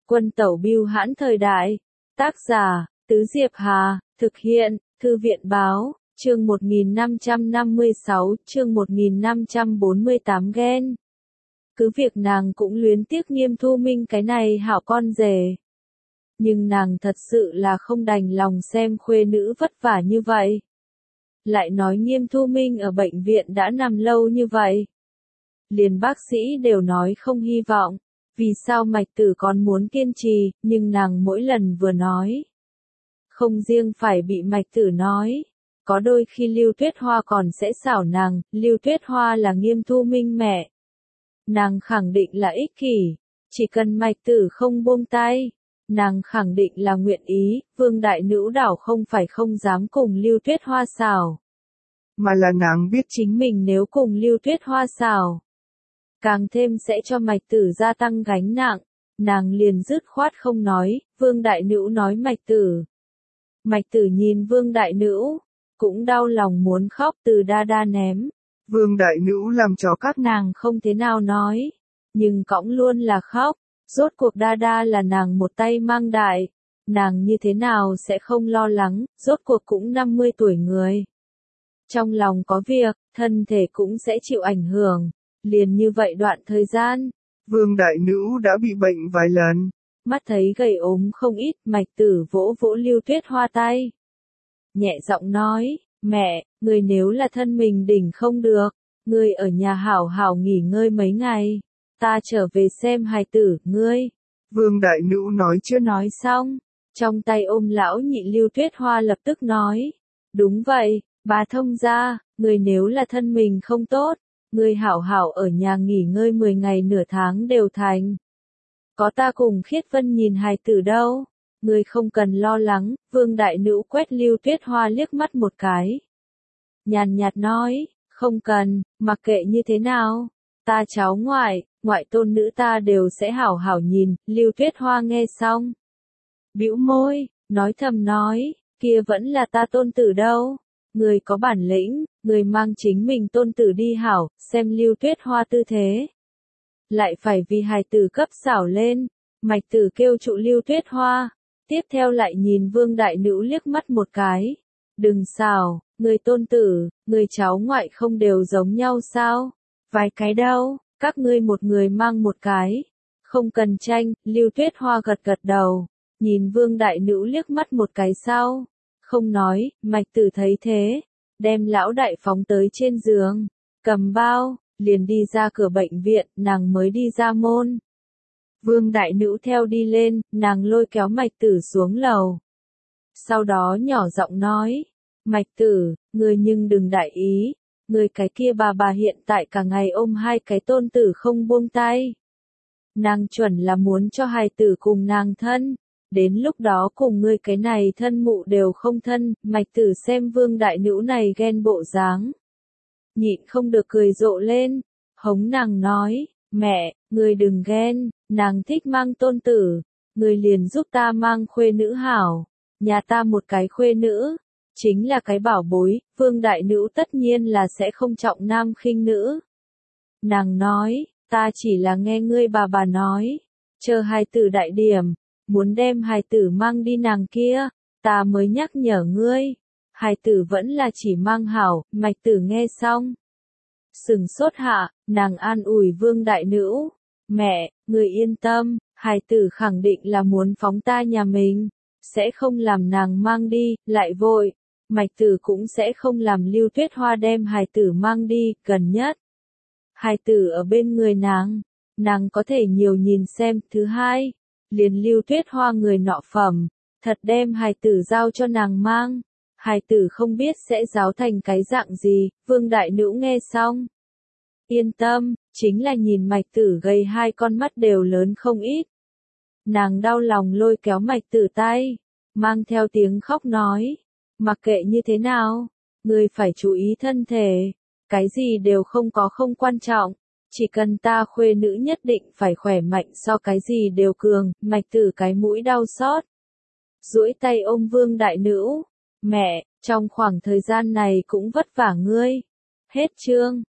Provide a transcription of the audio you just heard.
Quân tẩu bưu hãn thời đại. Tác giả, Tứ Diệp Hà, thực hiện, Thư viện báo, chương 1556, chương 1548 ghen. Cứ việc nàng cũng luyến tiếc Nghiêm Thu Minh cái này hảo con rể. Nhưng nàng thật sự là không đành lòng xem khuê nữ vất vả như vậy. Lại nói Nghiêm Thu Minh ở bệnh viện đã nằm lâu như vậy. Liền bác sĩ đều nói không hy vọng. Vì sao Mạch Tử còn muốn kiên trì, nhưng nàng mỗi lần vừa nói. Không riêng phải bị Mạch Tử nói. Có đôi khi Lưu Tuyết Hoa còn sẽ xảo nàng, Lưu Tuyết Hoa là Nghiêm Thu Minh mẹ. Nàng khẳng định là ích kỷ, chỉ cần Mạch Tử không buông tay. Nàng khẳng định là nguyện ý, Vương Đại Nữ đảo không phải không dám cùng Lưu Tuyết Hoa xảo. Mà là nàng biết chính mình nếu cùng Lưu Tuyết Hoa xảo. Càng thêm sẽ cho Mạch Tử gia tăng gánh nặng, nàng liền dứt khoát không nói, Vương Đại Nữ nói Mạch Tử. Mạch Tử nhìn Vương Đại Nữ, cũng đau lòng muốn khóc từ đa đa ném. Vương Đại Nữ làm cho các nàng không thế nào nói, nhưng cõng luôn là khóc, rốt cuộc đa đa là nàng một tay mang đại, nàng như thế nào sẽ không lo lắng, rốt cuộc cũng 50 tuổi người. Trong lòng có việc, thân thể cũng sẽ chịu ảnh hưởng. Liền như vậy đoạn thời gian, Vương Đại Nữ đã bị bệnh vài lần, mắt thấy gầy ốm không ít, Mạch Tử vỗ vỗ Lưu Tuyết Hoa tay. Nhẹ giọng nói, mẹ, người nếu là thân mình đỉnh không được, người ở nhà hảo hảo nghỉ ngơi mấy ngày, ta trở về xem hài tử, ngươi. Vương Đại Nữ nói chưa nói xong, trong tay ôm lão nhị Lưu Tuyết Hoa lập tức nói, đúng vậy, bà thông gia, người nếu là thân mình không tốt, người hảo hảo ở nhà nghỉ ngơi 10 ngày nửa tháng đều thành. Có ta cùng Khiết Vân nhìn hài tử đâu, người không cần lo lắng, Vương Đại Nữ quét Lưu Tuyết Hoa liếc mắt một cái. Nhàn nhạt nói, không cần, mặc kệ như thế nào, ta cháu ngoại tôn nữ ta đều sẽ hảo hảo nhìn, Lưu Tuyết Hoa nghe xong. Bĩu môi, nói thầm nói, kia vẫn là ta tôn tử đâu. Người có bản lĩnh, người mang chính mình tôn tử đi hảo, xem Lưu Tuyết Hoa tư thế. Lại phải vì hài tử cấp xảo lên, Mạch Tử kêu trụ Lưu Tuyết Hoa, tiếp theo lại nhìn Vương Đại Nữ liếc mắt một cái. Đừng xảo, người tôn tử, người cháu ngoại không đều giống nhau sao? Vài cái đâu, các ngươi một người mang một cái. Không cần tranh, Lưu Tuyết Hoa gật gật đầu, nhìn Vương Đại Nữ liếc mắt một cái sau. Không nói, Mạch Tử thấy thế, đem lão đại phóng tới trên giường, cầm bao, liền đi ra cửa bệnh viện, nàng mới đi ra môn. Vương Đại Nữ theo đi lên, nàng lôi kéo Mạch Tử xuống lầu. Sau đó nhỏ giọng nói, Mạch Tử, ngươi nhưng đừng đại ý, ngươi cái kia bà hiện tại cả ngày ôm hai cái tôn tử không buông tay. Nàng chuẩn là muốn cho hài tử cùng nàng thân. Đến lúc đó cùng ngươi cái này thân mụ đều không thân, Mạch Tử xem Vương Đại Nữ này ghen bộ dáng. Nhịn không được cười rộ lên, hống nàng nói, mẹ, ngươi đừng ghen, nàng thích mang tôn tử, ngươi liền giúp ta mang khuê nữ hảo, nhà ta một cái khuê nữ, chính là cái bảo bối, Vương Đại Nữ tất nhiên là sẽ không trọng nam khinh nữ. Nàng nói, ta chỉ là nghe ngươi bà nói, chờ hài tử đại điểm. Muốn đem hài tử mang đi nàng kia, ta mới nhắc nhở ngươi. Hài tử vẫn là chỉ mang hảo, Mạch Tử nghe xong. Sừng sốt hạ, nàng an ủi Vương Đại Nữ. Mẹ, người yên tâm, hài tử khẳng định là muốn phóng ta nhà mình. Sẽ không làm nàng mang đi, lại vội. Mạch Tử cũng sẽ không làm Lưu Tuyết Hoa đem hài tử mang đi, gần nhất. Hài tử ở bên người nàng có thể nhiều nhìn xem. Thứ hai, liền Lưu Tuyết Hoa người nọ phẩm, thật đem hài tử giao cho nàng mang, hài tử không biết sẽ giáo thành cái dạng gì, Vương Đại Nữ nghe xong. Yên tâm, chính là nhìn Mạch Tử gầy hai con mắt đều lớn không ít. Nàng đau lòng lôi kéo Mạch Tử tay, mang theo tiếng khóc nói, mặc kệ như thế nào, người phải chú ý thân thể, cái gì đều không quan trọng. Chỉ cần ta khuê nữ nhất định phải khỏe mạnh so cái gì đều cường, Mạch Tử cái mũi đau xót. Duỗi tay ôm Vương Đại Nữ, mẹ, trong khoảng thời gian này cũng vất vả ngươi. Hết chương.